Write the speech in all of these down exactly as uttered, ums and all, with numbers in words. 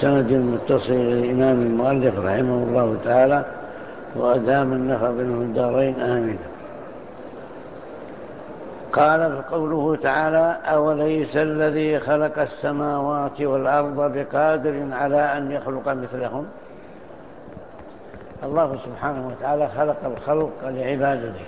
بسند متصل الإمام المؤلف رحمه الله تعالى وأدام النفع بينه الدارين آمين. قال قوله تعالى: أوليس الذي خلق السماوات والأرض بقادر على أن يخلق مثلهم. الله سبحانه وتعالى خلق الخلق لعبادته،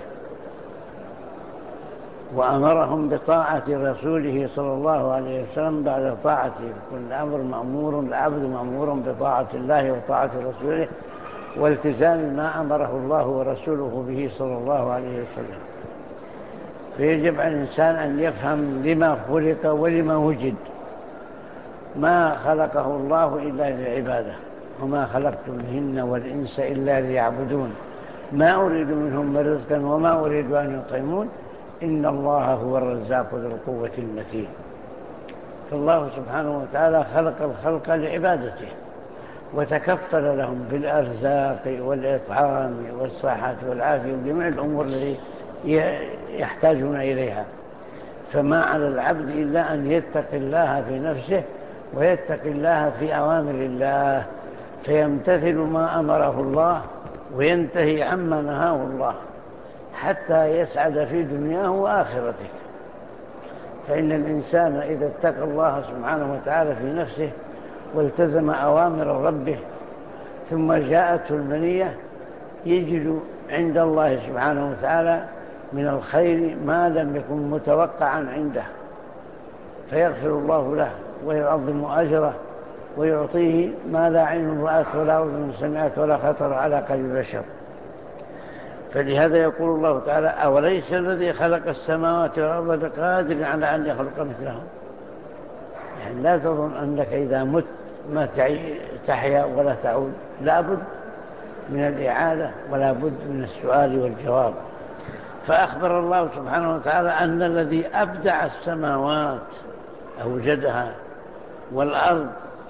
وأمرهم بطاعة رسوله صلى الله عليه وسلم بعد طاعته. كل أمر مأمور، العبد مأمور بطاعة الله وطاعة رسوله والتزام ما أمره الله ورسوله به صلى الله عليه وسلم. فيجب على الإنسان أن يفهم لما خلق ولما وجد. ما خلقه الله إلا للعبادة، وما خلقت الجن والإنس إلا ليعبدون ما أريد منهم من رزق وما أريد أن يطعمون إن الله هو الرزاق ذو القوة المتين. فالله سبحانه وتعالى خلق الخلق لعبادته، وتكفل لهم بالأرزاق والإطعام والصحة والعافية وجميع الأمور التي يحتاجون إليها. فما على العبد إلا أن يتقي الله في نفسه ويتقي الله في أوامر الله، فيمتثل ما أمره الله وينتهي عما نهاه الله حتى يسعد في دنياه وآخرته. فإن الإنسان إذا اتقى الله سبحانه وتعالى في نفسه والتزم أوامر ربه ثم جاءته المنية يجد عند الله سبحانه وتعالى من الخير ما لم يكن متوقعا عنده، فيغفر الله له ويعظم أجره ويعطيه ما لا عين رأت ولا أذن سمعت ولا خطر على قلب بشر. فلهذا يقول الله تعالى: أوليس الذي خلق السماوات والأرض بقادر على أن يخلق مثلهم. يعني لا تظن أنك إذا مت ما تحيا ولا تعود، لا بد من الإعادة ولا بد من السؤال والجواب. فأخبر الله سبحانه وتعالى أن الذي أبدع السماوات أوجدها والأرض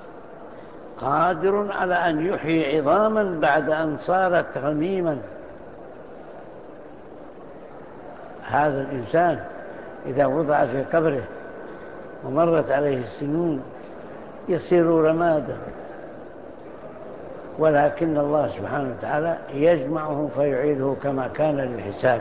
قادر على أن يحيي عظاما بعد أن صارت رميما. هذا الإنسان إذا وضع في قبره ومرت عليه السنون يصير رمادا، ولكن الله سبحانه وتعالى يجمعه فيعيده كما كان للحساب،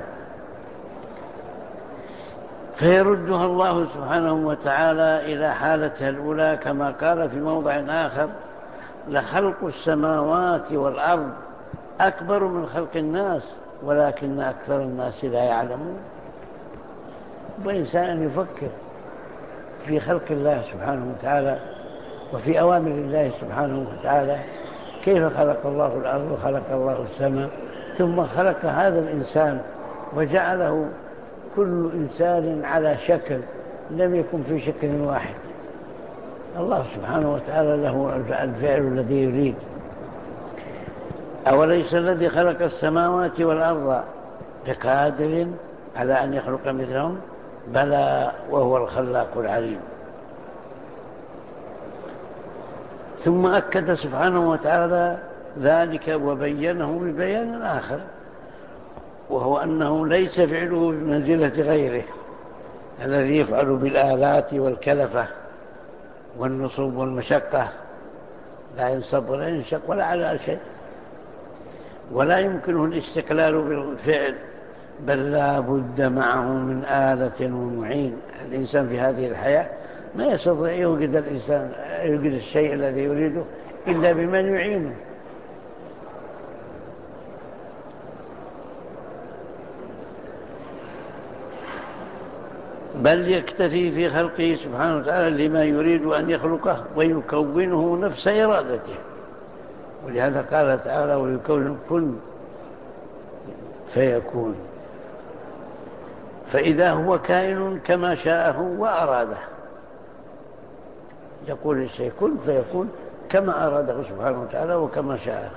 فيردها الله سبحانه وتعالى إلى حالتها الأولى كما قال في موضع آخر: لخلق السماوات والأرض أكبر من خلق الناس ولكن أكثر الناس لا يعلمون. وإنسان يفكر في خلق الله سبحانه وتعالى وفي أوامر الله سبحانه وتعالى، كيف خلق الله الأرض وخلق الله السماء ثم خلق هذا الإنسان وجعله كل إنسان على شكل لم يكن في شكل واحد. الله سبحانه وتعالى له الفعل الذي يريد. أوليس الذي خلق السماوات والأرض بقادر على أن يخلق مثلهم بلى وهو الخلاق العليم. ثم أكد سبحانه وتعالى ذلك وبينه ببيان آخر، وهو أنه ليس فعله بمنزلة غيره الذي يفعل بالآلات والكلفة والنصوب والمشقة، لا ينصب ولا ينشق ولا على شيء، ولا يمكنه الاستقلال بالفعل، بل لا بد معه من آلة ومعين. الإنسان في هذه الحياة ما يستطيع يوجد الإنسان يوجد الشيء الذي يريده إلا بمن يعينه. بل يكتفي في خلقه سبحانه وتعالى لما يريد أن يخلقه ويكونه نفس إرادته. ولهذا قال تعالى: ويكون كن فيكون. فإذا هو كائن كما شاءه وأراده، يقول الشيء كن فيكون كما أراده سبحانه وتعالى وكما شاءه،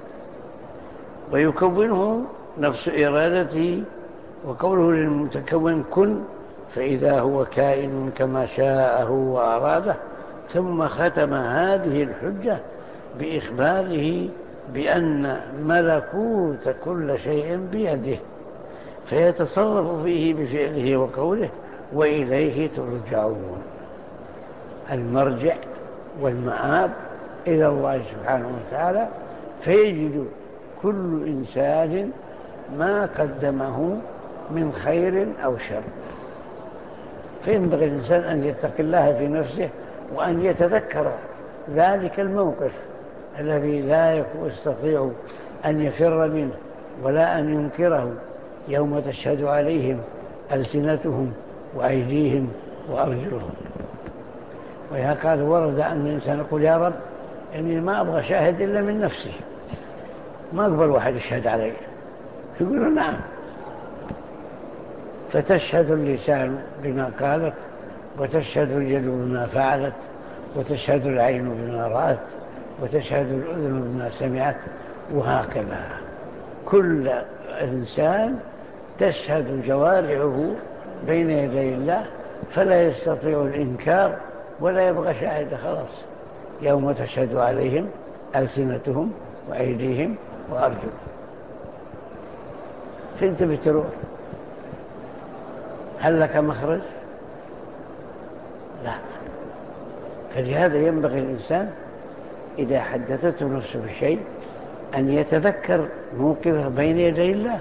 ويكونه نفس إرادته. وقوله للمتكون كن، فإذا هو كائن كما شاءه وأراده. ثم ختم هذه الحجة بإخباره بأن ملكوت كل شيء بيده، فيتصرف فيه بفعله وقوله وإليه ترجعون. المرجع والمآب إلى الله سبحانه وتعالى، فيجد كل إنسان ما قدمه من خير أو شر. فينبغي الإنسان أن يتقي الله في نفسه، وأن يتذكر ذلك الموقف الذي لا يستطيع أن يفر منه ولا أن ينكره، يوم تشهد عليهم ألسنتهم وأيديهم وأرجلهم. وإذا قال ورد أن الإنسان يقول يا رب إني ما أبغى شاهد إلا من نفسي، ما أقبل واحد يشهد علي، يقول نعم. فتشهد اللسان بما قالت، وتشهد اليد بما فعلت، وتشهد العين بما رأت، وتشهد الأذن بما سمعت، وهكذا كل إنسان تشهد جوارحه بين يدي الله، فلا يستطيع الإنكار ولا يبغى شاهد. خلاص، يوم تشهد عليهم ألسنتهم وأيديهم وأرجلهم. فانت بتروح، هل لك مخرج؟ لا. فلهذا ينبغي الإنسان إذا حدثته نفسه بشيء أن يتذكر موقفه بين يدي الله،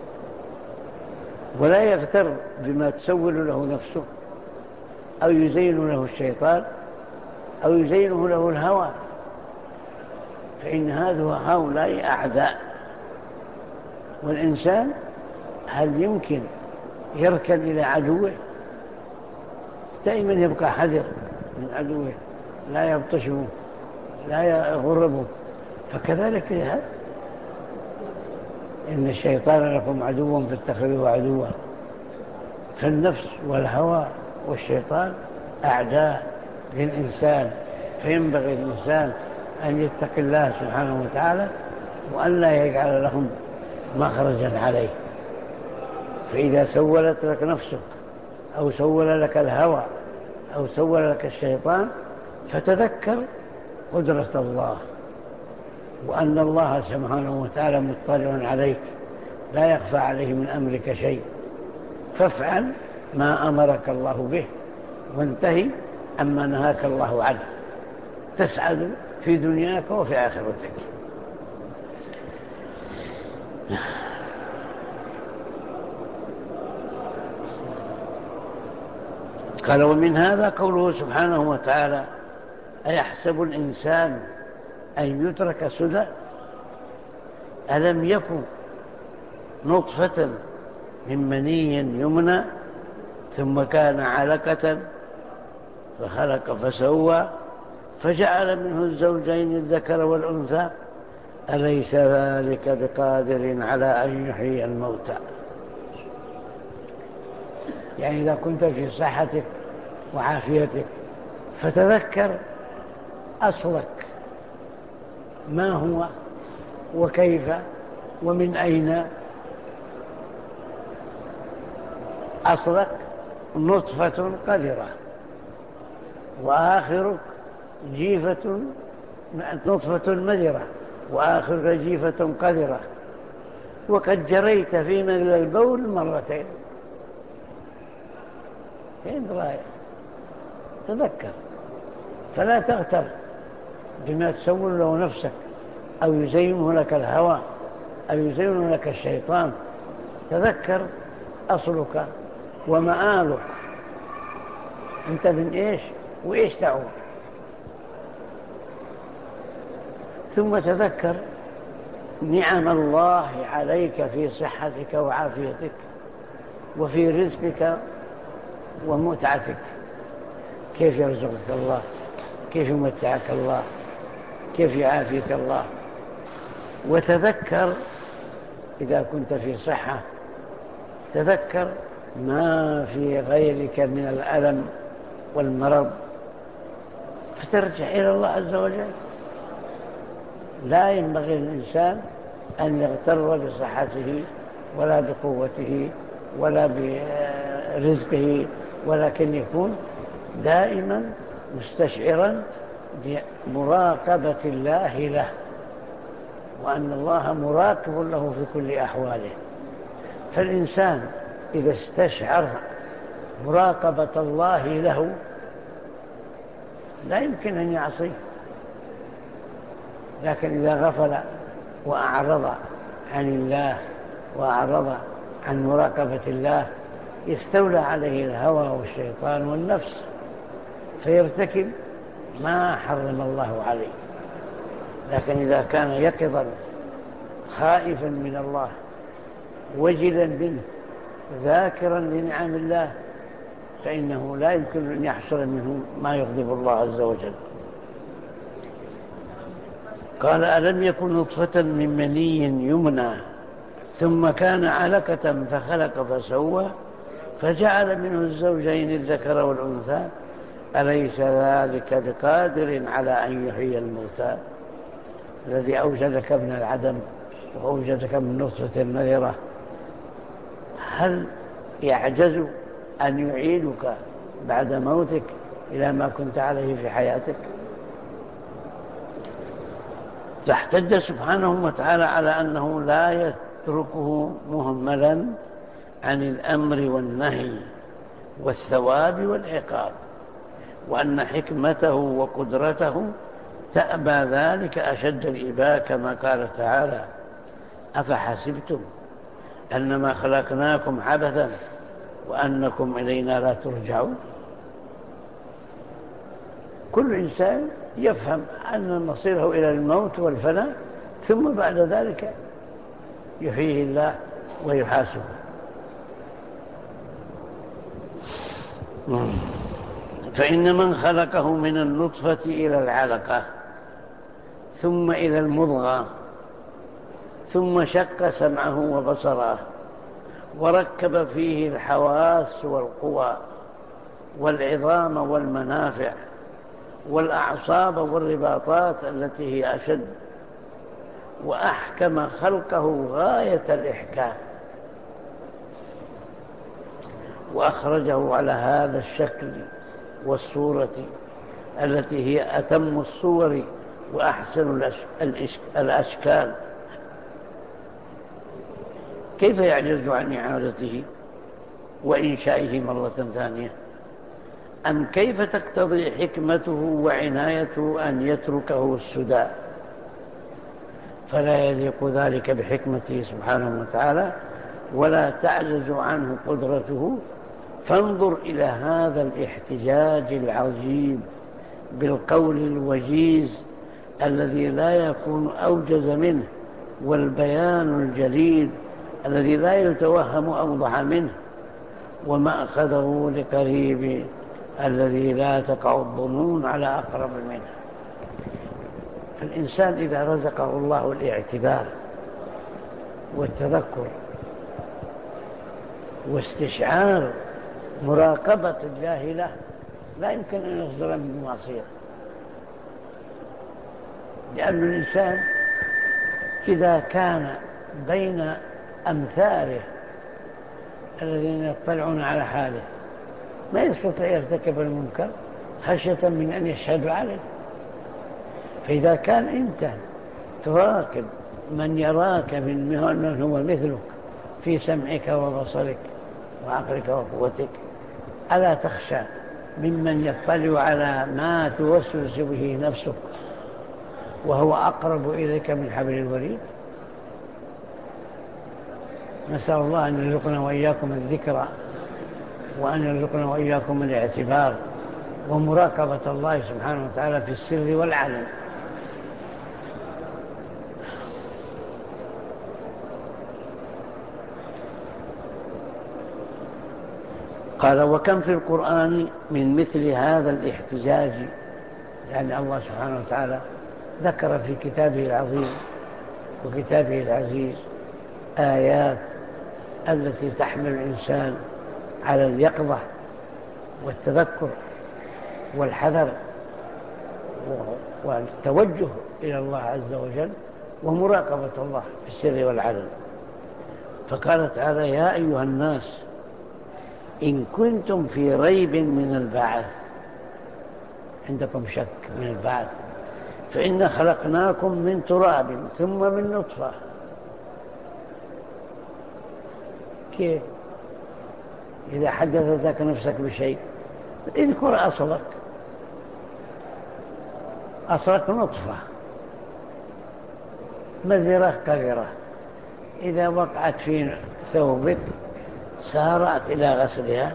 ولا يغتر بما تسول له نفسه أو يزين له الشيطان أو يزينه له الهوى، فإن هؤلاء أعداء. والإنسان هل يمكن يركن إلى عدوه؟ دائما يبقى حذر من عدوه، لا يبطشه لا يغربه. فكذلك هذا، إن الشيطان لكم عدو فاتخذوه عدوا. فالنفس والهوى والشيطان أعداء للإنسان، فينبغي الإنسان أن يتقي الله سبحانه وتعالى، وأن لا يجعل لهم مخرجا عليه. فإذا سولت لك نفسك أو سول لك الهوى أو سول لك الشيطان، فتذكر قدرة الله، وأن الله سبحانه وتعالى مطلع عليك، لا يخفى عليه من أمرك شيء. فافعل ما أمرك الله به، وانتهي أما نهاك الله عنه، تسعد في دنياك وفي آخرتك. قال ومن هذا قوله سبحانه وتعالى أيحسب الإنسان أن يترك سدى ألم يكن نطفة من مني يمنى ثم كان علقة فخلق فسوى فجعل منه الزوجين الذكر والأنثى أليس ذلك بقادر على أن يحيي الموتى. يعني إذا كنت في صحتك وعافيتك فتذكر أصلك ما هو وكيف ومن أين. أصلك نطفة قذرة، وآخرك جيفة نطفة مذرة، وآخرك جيفة قذرة، وقد جريت في مجل البول مرتين. فين رأيك؟ تذكر، فلا تغتر بما تسول له نفسك أو يزينه لك الهوى أو يزينه لك الشيطان. تذكر أصلك ومآلك، أنت من إيش وإيش تعود. ثم تذكر نعم الله عليك في صحتك وعافيتك وفي رزقك ومتعتك، كيف يرزقك الله، كيف يمتعك الله، كيف يعافيك الله. وتذكر إذا كنت في صحة، تذكر ما في غيرك من الألم والمرض، فترجع إلى الله عز وجل. لا ينبغي للإنسان أن يغتر بصحته ولا بقوته ولا برزقه، ولكن يكون دائما مستشعرا بمراقبة الله له، وأن الله مراقب له في كل أحواله. فالإنسان إذا استشعر مراقبة الله له لا يمكن أن يعصيه، لكن إذا غفل وأعرض عن الله وأعرض عن مراقبة الله يستولى عليه الهوى والشيطان والنفس فيرتكب ما حرم الله عليه. لكن إذا كان يقظا خائفا من الله وجلا منه ذاكرا لنعم الله فإنه لا يمكن أن يحصل منه ما يغضب الله عز وجل. قال ألم يكن نطفة من مني يمنى ثم كان علقة فخلق فسوى فجعل منه الزوجين الذكر والأنثى أليس ذلك بقادر على أن يحيي الموتى الذي أوجدك من العدم وأوجدك من نطفة نذرة هل يعجز أن يعيدك بعد موتك إلى ما كنت عليه في حياتك؟ فاحتج سبحانه وتعالى على أنه لا يتركه مهملا عن الأمر والنهي والثواب والعقاب، وأن حكمته وقدرته تأبى ذلك أشد الإباء كما قال تعالى أفحسبتم أنما خلقناكم عبثا وأنكم إلينا لا ترجعون. كل إنسان يفهم أن مصيره إلى الموت والفناء ثم بعد ذلك يحييه الله ويحاسبه. فإن من خلقه من النطفة إلى العلقة ثم إلى المضغة ثم شق سمعه وبصره وركب فيه الحواس والقوى والعظام والمنافع والأعصاب والرباطات التي هي أشد، وأحكم خلقه غاية الإحكام وأخرجه على هذا الشكل والصورة التي هي أتم الصور وأحسن الأشكال، كيف يعجز عن إعادته وإنشائه مرة ثانية؟ أم كيف تقتضي حكمته وعنايته أن يتركه السدى؟ فلا يليق ذلك بحكمته سبحانه وتعالى ولا تعجز عنه قدرته. فانظر إلى هذا الاحتجاج العجيب بالقول الوجيز الذي لا يكون أوجز منه، والبيان الجليل الذي لا يتوهم أوضح منه، ومأخذه لقريب الذي لا تقع الظنون على أقرب منه. فالإنسان إذا رزقه الله الاعتبار والتذكر واستشعار مراقبة الله له لا يمكن أن يصدر من معصية، لأن الإنسان إذا كان بين أمثاله الذين يطلعون على حاله ما يستطيع يرتكب المنكر خشية من أن يشهدوا عليه. فإذا كان أنت تراقب من يراك من هو مثلك في سمعك وبصرك وعقلك وقوتك، ألا تخشى ممن يطلع على ما توسوس به نفسك وهو أقرب إليك من حبل الوريد؟ نسأل الله أن يرزقنا وإياكم الذكرى، وأن يرزقنا وإياكم الاعتبار ومراقبة الله سبحانه وتعالى في السر والعلن. قال وكم في القرآن من مثل هذا الاحتجاج، يعني الله سبحانه وتعالى ذكر في كتابه العظيم وكتابه العزيز آيات التي تحمل الإنسان على اليقظة والتذكر والحذر والتوجه إلى الله عز وجل ومراقبة الله في السر والعلن. فقال تعالى يا أيها الناس إن كنتم في ريب من البعث، عندكم شك من البعث، فإن خلقناكم من تراب ثم من نطفة. كيف؟ إذا حدثتك نفسك بشيء اذكر أصلك، أصلك نطفة مذرة قذرة إذا وقعت في ثوبك سارعت إلى غسلها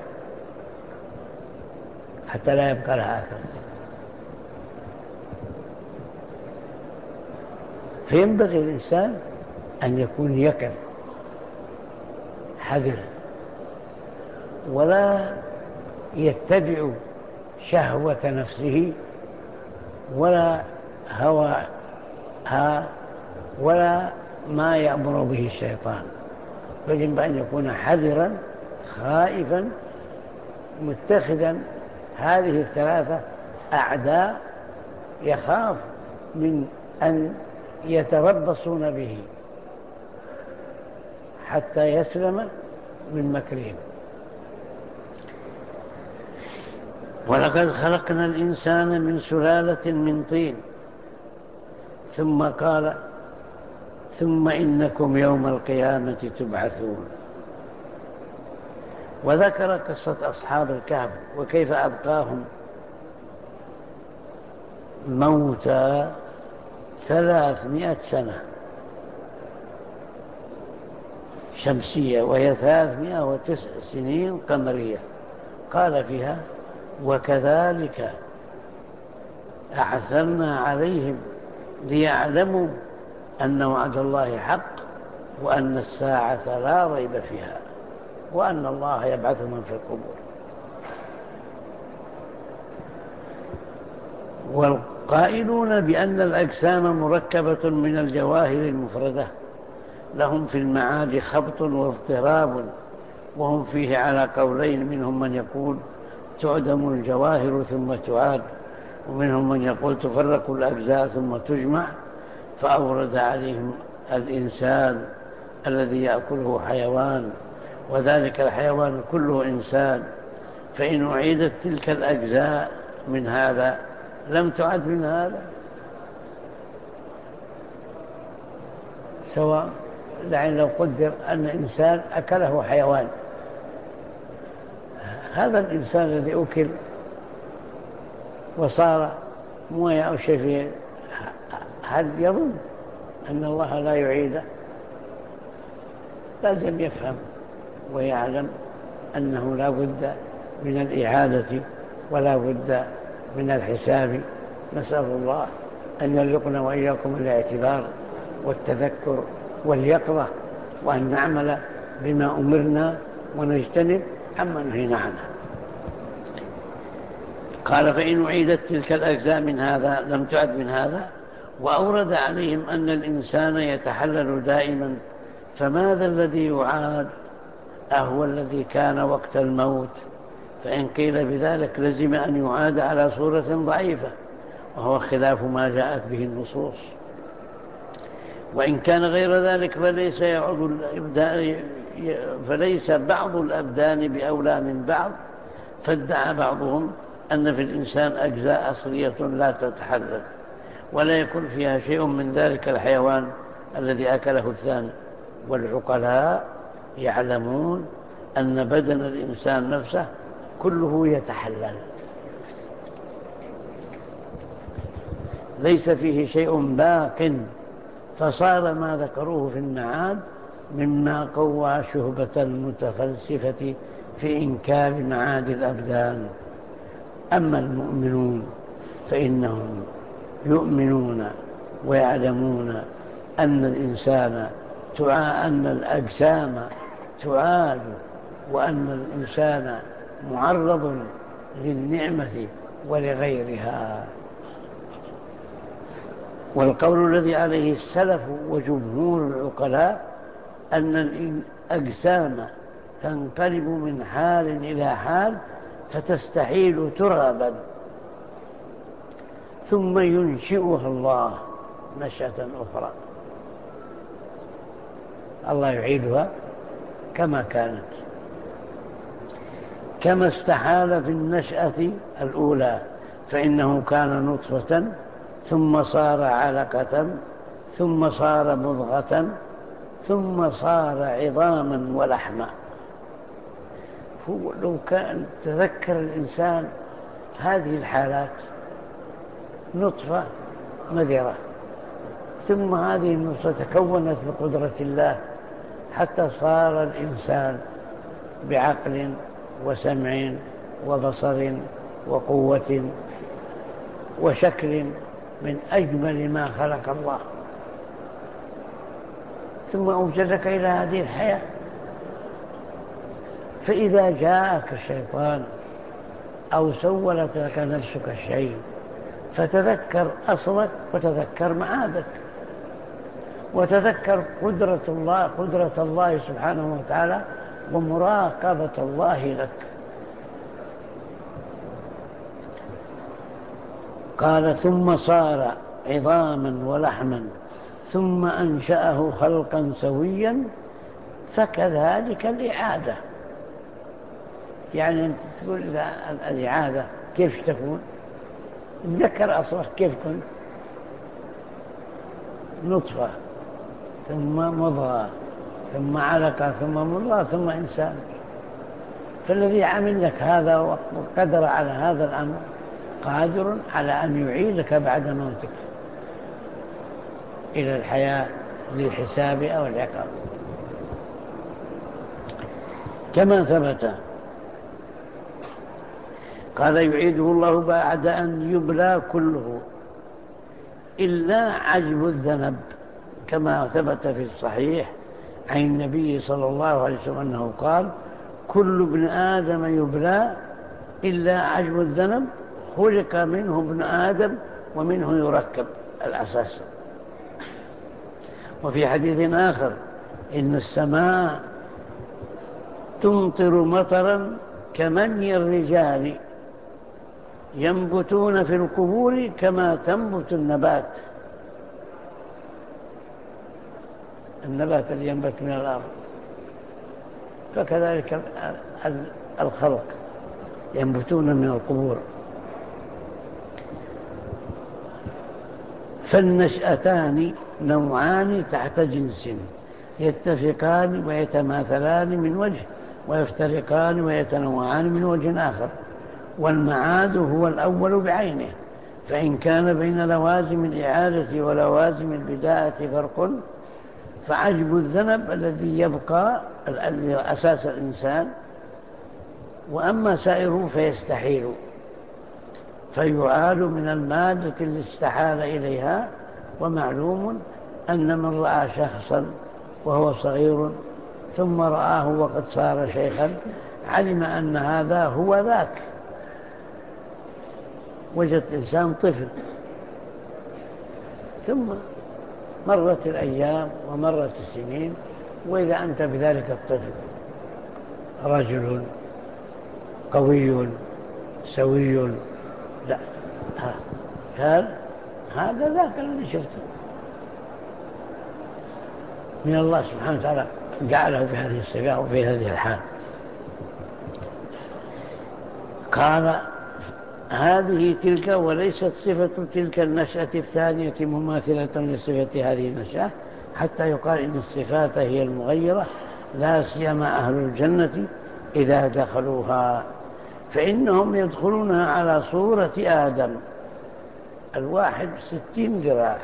حتى لا يبقى لها أثر. فينبغي الإنسان أن يكون يقظ حذر، ولا يتبع شهوة نفسه ولا هواها ولا ما يأمر به الشيطان، بل يجب أن يكون حذرا خائفا متخذا هذه الثلاثة أعداء يخاف من أن يتربصون به حتى يسلم من مكرهم. ولقد خلقنا الإنسان من سلالة من طين ثم قال ثم إنكم يوم القيامة تبعثون. وذكر قصة أصحاب الكهف وكيف أبقاهم موتى ثلاثمائة سنة شمسية وهي ثلاثمائة وتسع سنين قمرية. قال فيها وكذلك أعثرنا عليهم ليعلموا أن وعد الله حق وأن الساعة لا ريب فيها وأن الله يبعث من في القبور. والقائلون بأن الأجسام مركبة من الجواهر المفردة لهم في المعاد خبط واضطراب، وهم فيه على قولين، منهم من يقول تعدم الجواهر ثم تعاد، ومنهم من يقول تفرق الأجزاء ثم تجمع. فأورد عليهم الإنسان الذي يأكله حيوان وذلك الحيوان كله إنسان، فإن أعيدت تلك الأجزاء من هذا لم تعد من هذا، سواء لعن لو قدر أن إنسان أكله حيوان، هذا الإنسان الذي أكل وصار موية أو شيء، هل يظن أن الله لا يعيده؟ لازم يفهم ويعلم أنه لا بد من الإعادة ولا بد من الحساب. نسأل الله أن يرزقنا وإياكم الاعتبار والتذكر واليقظة، وأن نعمل بما أمرنا ونجتنب عما نهينا عنه. قال فإن أعيدت تلك الأجزاء من هذا لم تعد من هذا. وأورد عليهم أن الإنسان يتحلل دائما، فماذا الذي يعاد؟ أهو الذي كان وقت الموت؟ فإن قيل بذلك لزم أن يعاد على صورة ضعيفة، وهو خلاف ما جاءت به النصوص. وإن كان غير ذلك فليس, يعود فليس بعض الأبدان بأولى من بعض. فادعى بعضهم أن في الإنسان أجزاء أصلية لا تتحلل ولا يكون فيها شيء من ذلك الحيوان الذي أكله الثاني. والعقلاء يعلمون أن بدن الإنسان نفسه كله يتحلل، ليس فيه شيء باق، فصار ما ذكروه في المعاد مما قوى شهبة المتفلسفة في إنكار معاد الأبدان. أما المؤمنون فإنهم يؤمنون ويعلمون أن الإنسان تعا أن الأجسام تعاد، وأن الإنسان معرض للنعمة ولغيرها. والقول الذي عليه السلف وجمهور العقلاء أن الأجسام تنقلب من حال إلى حال فتستحيل ترابا ثم ينشئها الله نشأة أخرى، الله يعيدها كما كانت، كما استحال في النشأة الأولى، فإنه كان نطفة ثم صار علقة ثم صار مضغة ثم صار عظاما ولحما. لو كان تذكر الإنسان هذه الحالات، نطفة مذرة ثم هذه النصرة تكونت بقدرة الله حتى صار الإنسان بعقل وسمع وبصر وقوة وشكل من أجمل ما خلق الله، ثم أوجدك إلى هذه الحياة. فإذا جاءك الشيطان أو سولت لك نفسك الشيء فتذكر أصلك وتذكر معادك وتذكر قدرة الله قدرة الله سبحانه وتعالى ومراقبة الله لك. قال ثم صار عظاما ولحما ثم أنشأه خلقا سويا فكذلك الإعادة. يعني أنت تقول الإعادة كيف تكون؟ تذكر أصلك كيف كنت، نطفة ثم مضغة ثم علقة ثم مضغة ثم إنسان. فالذي عمل لك هذا وقدر على هذا الأمر قادر على أن يعيدك بعد موتك إلى الحياة للحساب أو العقاب. كما ثبت قال يعيده الله بعد أن يبلى كله إلا عجب الذنب، كما ثبت في الصحيح عن النبي صلى الله عليه وسلم أنه قال كل ابن آدم يبلى إلا عجب الذنب خلق منه ابن آدم ومنه يركب الأساس. وفي حديث آخر إن السماء تمطر مطرا كمني الرجال ينبتون في القبور كما تنبت النبات، النبات الذي ينبت من الأرض، فكذلك الخلق ينبتون من القبور. فالنشأتان نوعان تحت جنس يتفقان ويتماثلان من وجه ويفترقان ويتنوعان من وجه آخر، والمعاد هو الأول بعينه. فإن كان بين لوازم الإعادة ولوازم البداءة فرق فعجب الذنب الذي يبقى أساس الإنسان، وأما سائره فيستحيل فيعاد من المادة اللي استحال إليها. ومعلوم أن من رأى شخصا وهو صغير ثم رآه وقد صار شيخا علم أن هذا هو ذاك. وجد إنسان طفل ثم مرت الأيام ومرت السنين وإذا أنت بذلك الطفل رجل قوي سوي، لا قال هذا ذاك الذي شفته من الله سبحانه وتعالى جعله في هذه الصفة وفي هذه الحال. قال هذه تلك وليست صفة تلك النشأة الثانية مماثلة لصفة هذه النشأة، حتى يقال إن الصفات هي المغيرة، لا سيما أهل الجنة إذا دخلوها فإنهم يدخلونها على صورة آدم الواحد ستين ذراع.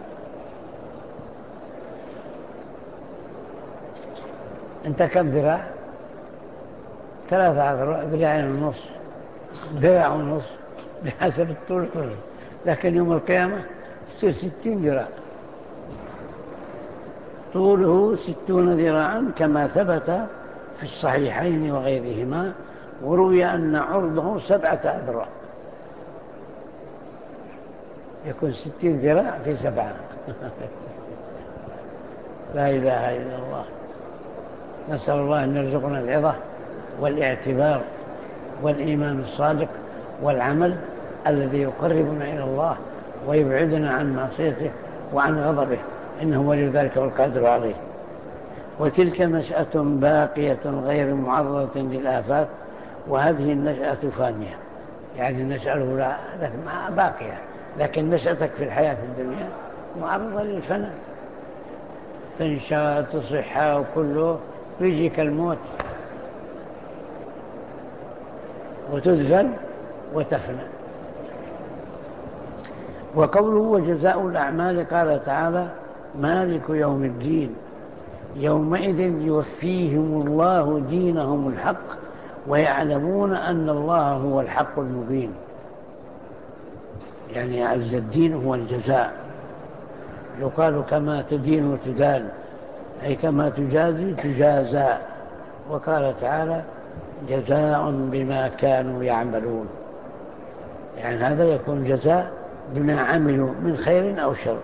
أنت كم ذراع؟ ثلاثة ذراعين ونص، ذراع ونص بحسب الطول كله، لكن يوم القيامة يصير ستين ذراع، طوله ستون ذراعا كما ثبت في الصحيحين وغيرهما. وروي أن عرضه سبعة أذرع، يكون ستين ذراع في سبعة. لا إله إلا الله. نسأل الله أن يرزقنا العظة والاعتبار والإيمان الصادق والعمل الذي يقربنا إلى الله ويبعدنا عن معصيته وعن غضبه، إنه ولي ذلك والقادر عليه. وتلك نشأة باقية غير معرضة للآفات، وهذه النشأة فانية، يعني النشأة الأولى باقية، لكن نشأتك في الحياة الدنيا معرضة للفناء، تنشأ تصحى وكله يجيك الموت وتدفن وتفنى. وقوله وجزاء الأعمال قال تعالى مالك يوم الدين يومئذ يوفيهم الله دينهم الحق ويعلمون أن الله هو الحق المبين. يعني عز الدين هو الجزاء، يقال كما تدين وتدان، أي كما تجازي تجازى. وقال تعالى جزاء بما كانوا يعملون، يعني هذا يكون جزاء بما عملوا من خير أو شر.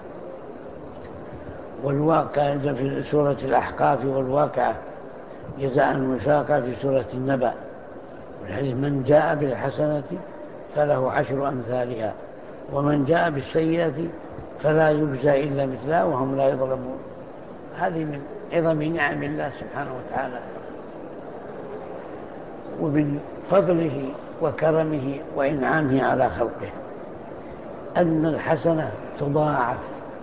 والواقع في سورة الأحقاف والواقعة جزاء وفاقا في سورة النبأ، والحديث من جاء بالحسنة فله عشر أمثالها ومن جاء بالسيئة فلا يجزى إلا مثلها وهم لا يظلمون. هذه من عظم نعم الله سبحانه وتعالى ومن فضله وكرمه وإنعامه على خلقه أن الحسنة تضاعف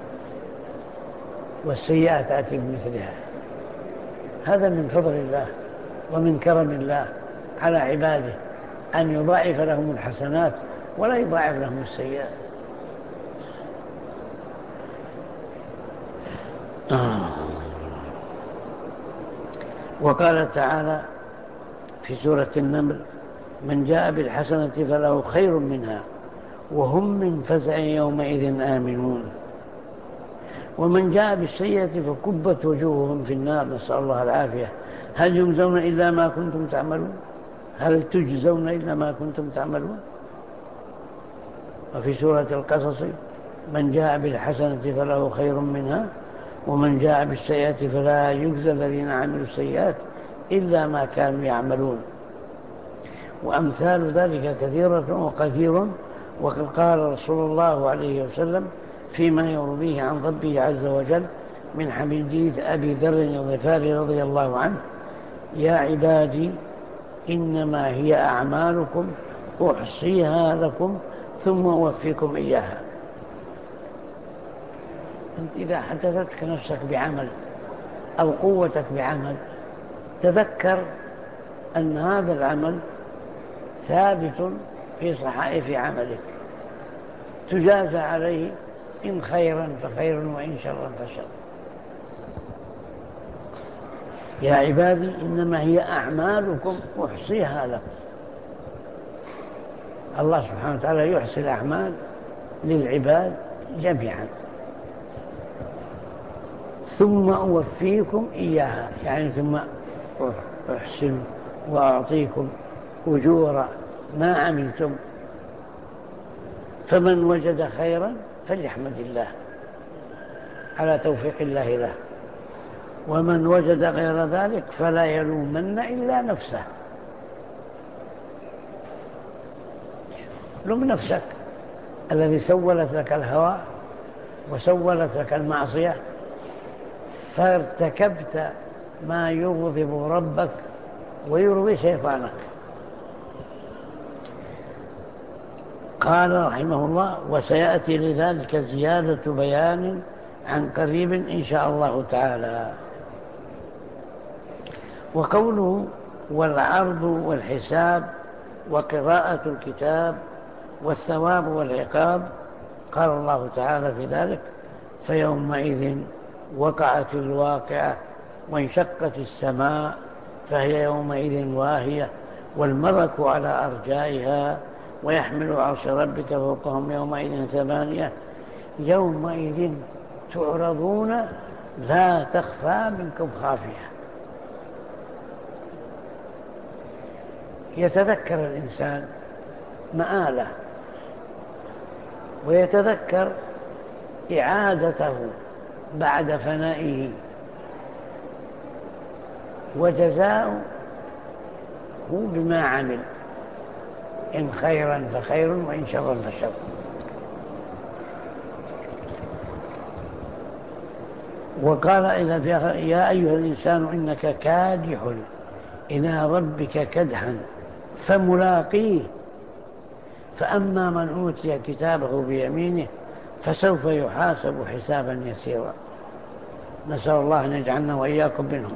والسيئة تأتي بمثلها. هذا من فضل الله ومن كرم الله على عباده أن يضاعف لهم الحسنات ولا يضاعف لهم السيئات. وقال تعالى في سورة النمل من جاء بالحسنة فله خير منها وهم من فزع يومئذ آمنون ومن جاء بالسيئة فكبت وجوههم في النار نسأل الله العافية هل يجزون إلا ما كنتم تعملون هل تجزون إلا ما كنتم تعملون. وفي سورة القصص من جاء بالحسنة فله خير منها ومن جاء بالسيئة فلا يجزى الذين عملوا السيئات إلا ما كانوا يعملون. وأمثال ذلك كثيرة وكثير. وقد قال رسول الله عليه وسلم فيما يرويه عن ربه عز وجل من حديث أبي ذر الغفاري رضي الله عنه يا عبادي إنما هي أعمالكم أحصيها لكم ثم أوفيكم إياها. أنت إذا حدثتك نفسك بعمل أو قوتك بعمل تذكر أن هذا العمل ثابت في صحائف عملك تجازى عليه إن خيرا فخير وإن شرا فشر. يا عبادي إنما هي أعمالكم أحصيها لكم. الله سبحانه وتعالى يحصي الأعمال للعباد جميعا ثم أوفيكم إياها، يعني ثم أحسن وأعطيكم أجور ما عملتم. فمن وجد خيرا فليحمد الله على توفيق الله له ومن وجد غير ذلك فلا يلومن إلا نفسه. لوم نفسك الذي سولت لك الهوى وسولت لك المعصية فارتكبت ما يغضب ربك ويرضي شيطانك. قال رحمه الله وسيأتي لذلك زيادة بيان عن قريب إن شاء الله تعالى. وقوله والعرض والحساب وقراءة الكتاب والثواب والعقاب قال الله تعالى في ذلك فيومئذ وقعت الواقعة وانشقت السماء فهي يومئذ واهية والملك على أرجائها ويحمل عرش ربك فوقهم يومئذ ثمانية يومئذ تعرضون لا تخفى منكم خافية. يتذكر الإنسان مآله ويتذكر إعادته بعد فنائه وجزاؤه بما عمل إن خيرا فخير وإن شرا فشر. وقال إلى فيها يا أيها الإنسان إنك كادح إلى ربك كدحا فملاقيه فأما من أوتي كتابه بيمينه فسوف يحاسب حسابا يسيرا. نسأل الله أن يجعلنا وإياكم منهم.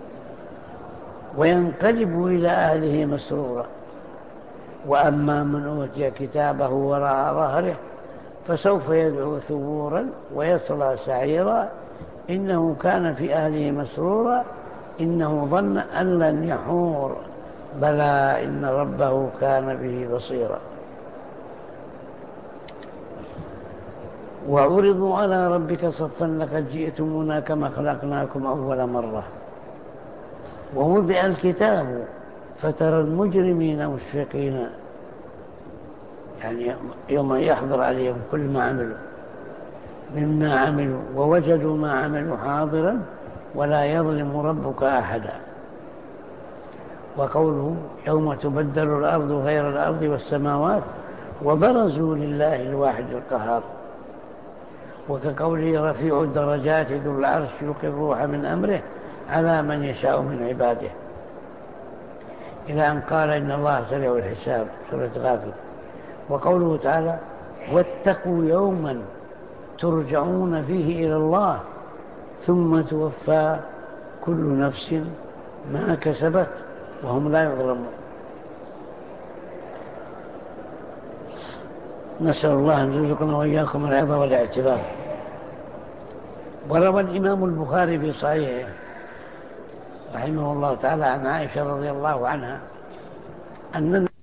وينقلب إلى أهله مسرورا وأما من أوتي كتابه وراء ظهره فسوف يدعو ثبورا ويصلى سعيرا إنه كان في أهله مسرورا إنه ظن أن لن يحور بلى إن ربه كان به بصيرا. وعرضوا على ربك صفا لقد جئتمونا كما خلقناكم أول مرة ووضع الكتاب فترى المجرمين مشفقين، يعني يوم يحضر عليهم كل ما عملوا مما عملوا ووجدوا ما عملوا حاضرا ولا يظلم ربك أحدا. وقوله يوم تبدل الأرض غير الأرض والسماوات وبرزوا لله الواحد القهار. وكقوله رفيع الدرجات ذو العرش يلقي الروح من أمره على من يشاء من عباده، إلى أن قال إن الله سريع الحساب، سورة غافر. وقوله تعالى واتقوا يوما ترجعون فيه إلى الله ثم توفى كل نفس ما كسبت وهم لا يظلمون. نسأل الله أن يرزقنا وإياكم العظة والاعتبار. وروى الإمام البخاري في صحيحه رحمه الله تعالى عن عائشة رضي الله عنها أن